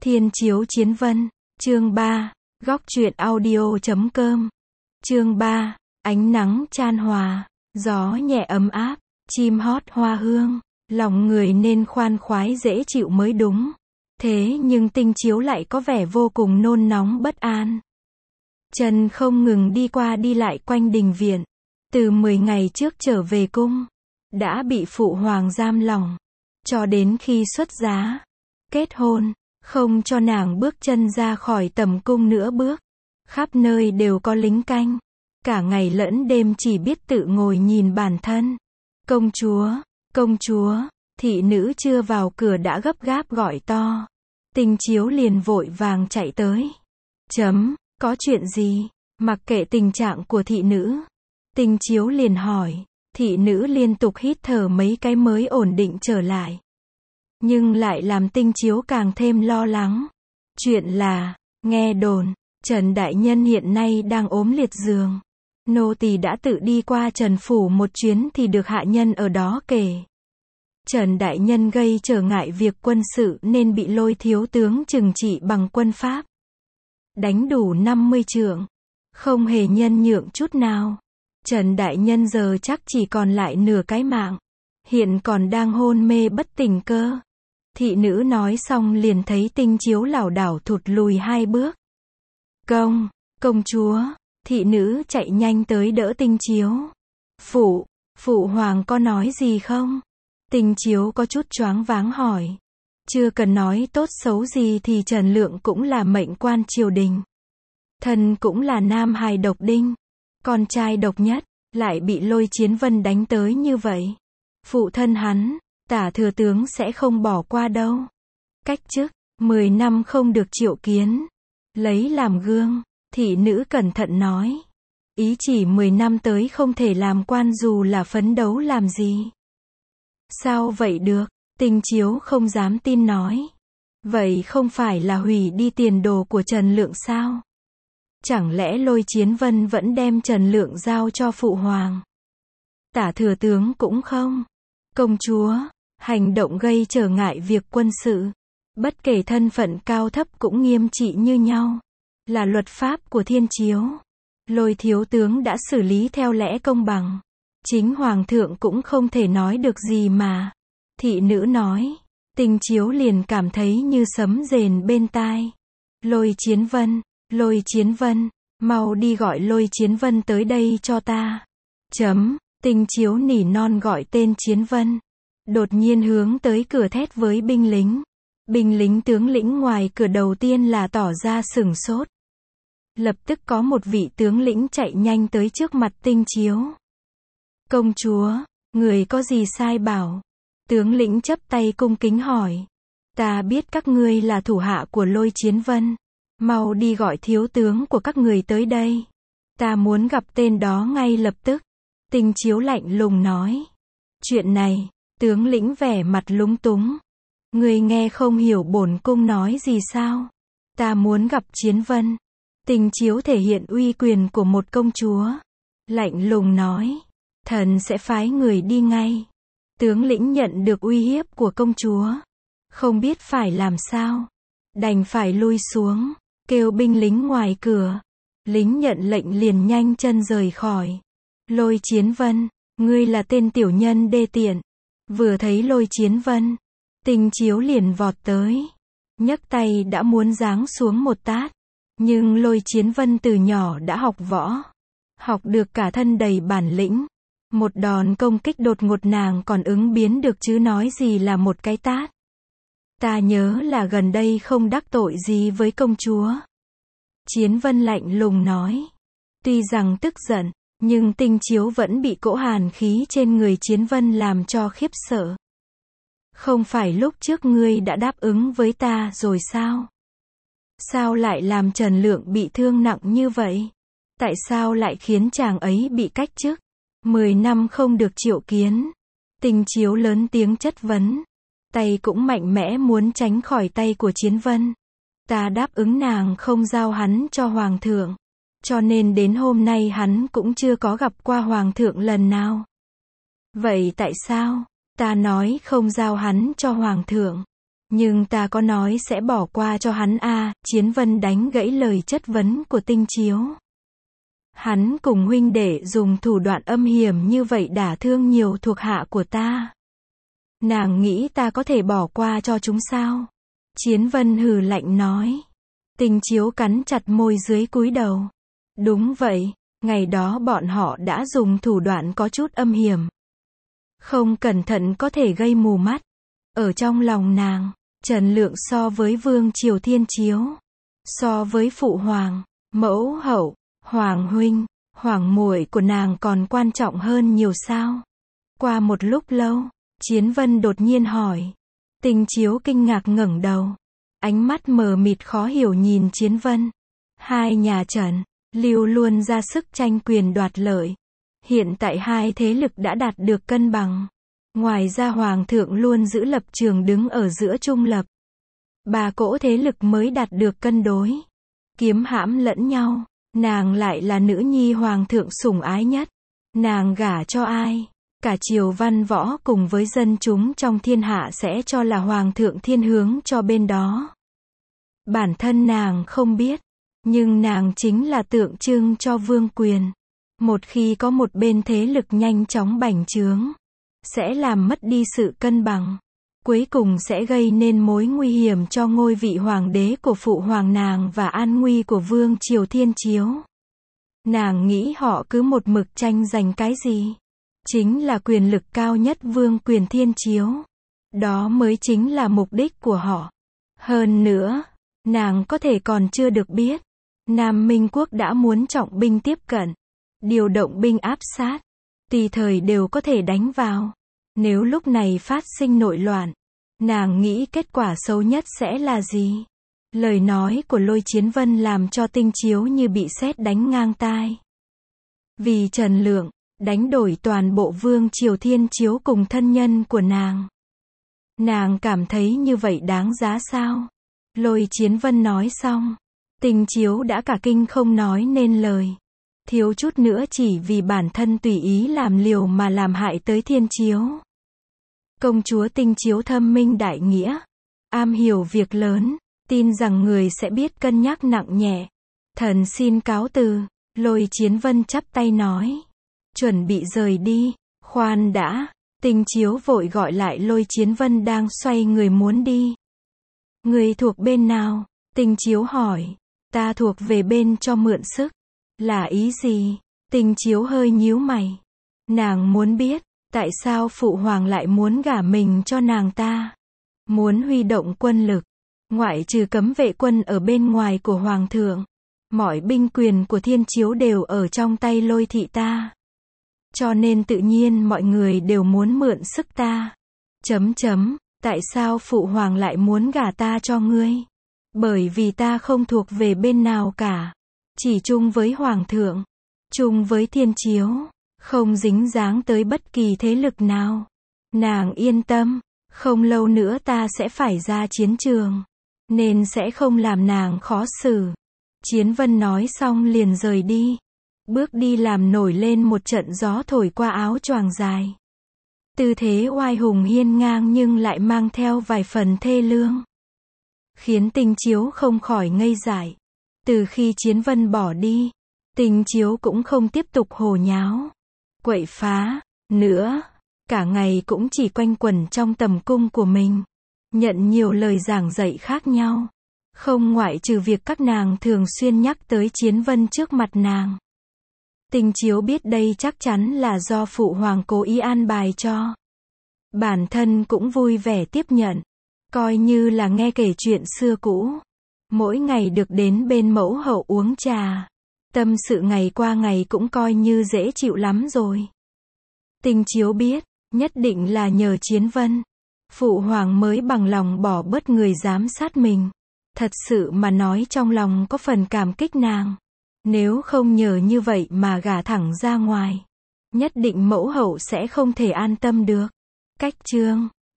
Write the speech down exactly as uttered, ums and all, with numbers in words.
Thiên chiếu chiến vân, chương ba, góc truyện audio chấm com. Chương ba, ánh nắng chan hòa, gió nhẹ ấm áp, chim hót hoa hương, lòng người nên khoan khoái dễ chịu mới đúng. Thế nhưng tinh chiếu lại có vẻ vô cùng nôn nóng bất an. Trần không ngừng đi qua đi lại quanh đình viện. Từ mười ngày trước trở về cung, đã bị phụ hoàng giam lỏng, cho đến khi xuất giá, kết hôn, không cho nàng bước chân ra khỏi tầm cung nữa bước. Khắp nơi đều có lính canh, cả ngày lẫn đêm chỉ biết tự ngồi nhìn bản thân. Công chúa, công chúa, thị nữ chưa vào cửa đã gấp gáp gọi to. Tinh chiếu liền vội vàng chạy tới. Chấm, có chuyện gì? Mặc kệ tình trạng của thị nữ, Tinh chiếu liền hỏi. Thị nữ liên tục hít thở mấy cái mới ổn định trở lại. Nhưng lại làm tinh chiếu càng thêm lo lắng. Chuyện là, nghe đồn, Trần Đại Nhân hiện nay đang ốm liệt giường. Nô tỳ đã tự đi qua Trần Phủ một chuyến thì được hạ nhân ở đó kể. Trần Đại Nhân gây trở ngại việc quân sự nên bị Lôi thiếu tướng trừng trị bằng quân pháp. Đánh đủ năm mươi trượng, không hề nhân nhượng chút nào. Trần Đại Nhân giờ chắc chỉ còn lại nửa cái mạng, hiện còn đang hôn mê bất tỉnh cơ. Thị nữ nói xong liền thấy tinh chiếu lảo đảo thụt lùi hai bước. Công, công chúa, thị nữ chạy nhanh tới đỡ tinh chiếu. Phụ, phụ hoàng có nói gì không? Tinh chiếu có chút choáng váng hỏi. Chưa cần nói tốt xấu gì thì Trần Lượng cũng là mệnh quan triều đình. Thân cũng là nam hài độc đinh, con trai độc nhất, lại bị Lôi Chiến Vân đánh tới như vậy. Phụ thân hắn, Tả thừa tướng sẽ không bỏ qua đâu. Cách chức, mười năm không được triệu kiến. Lấy làm gương, thị nữ cẩn thận nói. Ý chỉ mười năm tới không thể làm quan dù là phấn đấu làm gì. Sao vậy được? Tinh chiếu không dám tin nói. Vậy không phải là hủy đi tiền đồ của Trần Lượng sao? Chẳng lẽ Lôi Chiến Vân vẫn đem Trần Lượng giao cho phụ hoàng? Tả thừa tướng cũng không. Công chúa, hành động gây trở ngại việc quân sự, bất kể thân phận cao thấp cũng nghiêm trị như nhau. Là luật pháp của thiên chiếu. Lôi thiếu tướng đã xử lý theo lẽ công bằng. Chính hoàng thượng cũng không thể nói được gì mà. Thị nữ nói. Tinh chiếu liền cảm thấy như sấm rền bên tai. Lôi Chiến Vân, Lôi Chiến Vân, mau đi gọi Lôi Chiến Vân tới đây cho ta. Chấm, tinh chiếu nỉ non gọi tên Chiến Vân. Đột nhiên hướng tới cửa thét với binh lính. Binh lính tướng lĩnh ngoài cửa đầu tiên là tỏ ra sửng sốt. Lập tức có một vị tướng lĩnh chạy nhanh tới trước mặt tinh chiếu. Công chúa, người có gì sai bảo? Tướng lĩnh chắp tay cung kính hỏi. Ta biết các ngươi là thủ hạ của Lôi Chiến Vân. Mau đi gọi thiếu tướng của các người tới đây. Ta muốn gặp tên đó ngay lập tức. Tinh chiếu lạnh lùng nói. Chuyện này, tướng lĩnh vẻ mặt lúng túng. Người nghe không hiểu bổn cung nói gì sao? Ta muốn gặp Chiến Vân. Tinh chiếu thể hiện uy quyền của một công chúa. Lạnh lùng nói. Thần sẽ phái người đi ngay. Tướng lĩnh nhận được uy hiếp của công chúa. Không biết phải làm sao. Đành phải lui xuống. Kêu binh lính ngoài cửa. Lính nhận lệnh liền nhanh chân rời khỏi. Lôi Chiến Vân, ngươi là tên tiểu nhân đê tiện. Vừa thấy Lôi Chiến Vân, Tinh chiếu liền vọt tới. Nhấc tay đã muốn giáng xuống một tát. Nhưng Lôi Chiến Vân từ nhỏ đã học võ. Học được cả thân đầy bản lĩnh. Một đòn công kích đột ngột nàng còn ứng biến được chứ nói gì là một cái tát. Ta nhớ là gần đây không đắc tội gì với công chúa. Chiến Vân lạnh lùng nói. Tuy rằng tức giận, nhưng tinh chiếu vẫn bị cỗ hàn khí trên người Chiến Vân làm cho khiếp sợ. Không phải lúc trước ngươi đã đáp ứng với ta rồi sao? Sao lại làm Trần Lượng bị thương nặng như vậy? Tại sao lại khiến chàng ấy bị cách chức? Mười năm không được triệu kiến. Tinh chiếu lớn tiếng chất vấn. Tay cũng mạnh mẽ muốn tránh khỏi tay của Chiến Vân. Ta đáp ứng nàng không giao hắn cho hoàng thượng. Cho nên đến hôm nay hắn cũng chưa có gặp qua hoàng thượng lần nào. Vậy tại sao? Ta nói không giao hắn cho hoàng thượng. Nhưng ta có nói sẽ bỏ qua cho hắn à, Chiến Vân đánh gãy lời chất vấn của Tinh Chiếu. Hắn cùng huynh đệ dùng thủ đoạn âm hiểm như vậy đả thương nhiều thuộc hạ của ta. Nàng nghĩ ta có thể bỏ qua cho chúng sao? Chiến Vân hừ lạnh nói. Tinh Chiếu cắn chặt môi dưới cúi đầu. Đúng vậy, ngày đó bọn họ đã dùng thủ đoạn có chút âm hiểm. Không cẩn thận có thể gây mù mắt. Ở trong lòng nàng, Trần Lượng so với Vương Triều Thiên Chiếu, so với Phụ Hoàng, Mẫu Hậu, Hoàng Huynh, Hoàng muội của nàng còn quan trọng hơn nhiều sao? Qua một lúc lâu, Chiến Vân đột nhiên hỏi. Tinh Chiếu kinh ngạc ngẩng đầu. Ánh mắt mờ mịt khó hiểu nhìn Chiến Vân. Hai nhà Trần, Lưu luôn ra sức tranh quyền đoạt lợi. Hiện tại hai thế lực đã đạt được cân bằng. Ngoài ra Hoàng thượng luôn giữ lập trường đứng ở giữa trung lập. Ba cỗ thế lực mới đạt được cân đối. Kiếm hãm lẫn nhau. Nàng lại là nữ nhi Hoàng thượng sủng ái nhất. Nàng gả cho ai? Cả triều văn võ cùng với dân chúng trong thiên hạ sẽ cho là Hoàng thượng thiên hướng cho bên đó. Bản thân nàng không biết. Nhưng nàng chính là tượng trưng cho vương quyền. Một khi có một bên thế lực nhanh chóng bành trướng, sẽ làm mất đi sự cân bằng. Cuối cùng sẽ gây nên mối nguy hiểm cho ngôi vị hoàng đế của phụ hoàng nàng và an nguy của Vương Triều Thiên Chiếu. Nàng nghĩ họ cứ một mực tranh giành cái gì? Chính là quyền lực cao nhất Vương quyền Thiên Chiếu. Đó mới chính là mục đích của họ. Hơn nữa, nàng có thể còn chưa được biết. Nam Minh Quốc đã muốn trọng binh tiếp cận. Điều động binh áp sát. Tùy thời đều có thể đánh vào. Nếu lúc này phát sinh nội loạn, nàng nghĩ kết quả xấu nhất sẽ là gì? Lời nói của Lôi Chiến Vân làm cho Tinh Chiếu như bị sét đánh ngang tai. Vì Trần Lượng, đánh đổi toàn bộ Vương Triều Thiên Chiếu cùng thân nhân của nàng. Nàng cảm thấy như vậy đáng giá sao? Lôi Chiến Vân nói xong, Tinh Chiếu đã cả kinh không nói nên lời. Thiếu chút nữa chỉ vì bản thân tùy ý làm liều mà làm hại tới Thiên Chiếu. Công chúa Tinh Chiếu thâm minh đại nghĩa, am hiểu việc lớn, tin rằng người sẽ biết cân nhắc nặng nhẹ. Thần xin cáo từ. Lôi Chiến Vân chắp tay nói. Chuẩn bị rời đi. Khoan đã. Tinh Chiếu vội gọi lại Lôi Chiến Vân đang xoay người muốn đi. Người thuộc bên nào? Tinh Chiếu hỏi. Ta thuộc về bên cho mượn sức. Là ý gì? Tinh Chiếu hơi nhíu mày. Nàng muốn biết, tại sao phụ hoàng lại muốn gả mình cho nàng ta? Muốn huy động quân lực. Ngoại trừ cấm vệ quân ở bên ngoài của hoàng thượng, mọi binh quyền của Thiên Chiếu đều ở trong tay Lôi thị ta. Cho nên tự nhiên mọi người đều muốn mượn sức ta. Chấm chấm, tại sao phụ hoàng lại muốn gả ta cho ngươi? Bởi vì ta không thuộc về bên nào cả. Chỉ chung với hoàng thượng, chung với Thiên Chiếu, không dính dáng tới bất kỳ thế lực nào. Nàng yên tâm, không lâu nữa ta sẽ phải ra chiến trường, nên sẽ không làm nàng khó xử. Chiến Vân nói xong liền rời đi. Bước đi làm nổi lên một trận gió thổi qua áo choàng dài. Tư thế oai hùng hiên ngang nhưng lại mang theo vài phần thê lương. Khiến Tinh Chiếu không khỏi ngây dại. Từ khi Chiến Vân bỏ đi, Tinh Chiếu cũng không tiếp tục hồ nháo, quậy phá, nữa. Cả ngày cũng chỉ quanh quẩn trong tầm cung của mình. Nhận nhiều lời giảng dạy khác nhau. Không ngoại trừ việc các nàng thường xuyên nhắc tới Chiến Vân trước mặt nàng. Tinh Chiếu biết đây chắc chắn là do phụ hoàng cố ý an bài cho. Bản thân cũng vui vẻ tiếp nhận. Coi như là nghe kể chuyện xưa cũ. Mỗi ngày được đến bên mẫu hậu uống trà. Tâm sự ngày qua ngày cũng coi như dễ chịu lắm rồi. Tinh Chiếu biết, nhất định là nhờ Chiến Vân. Phụ hoàng mới bằng lòng bỏ bớt người giám sát mình. Thật sự mà nói trong lòng có phần cảm kích nàng. Nếu không nhờ như vậy mà gả thẳng ra ngoài, nhất định mẫu hậu sẽ không thể an tâm được. Cách chương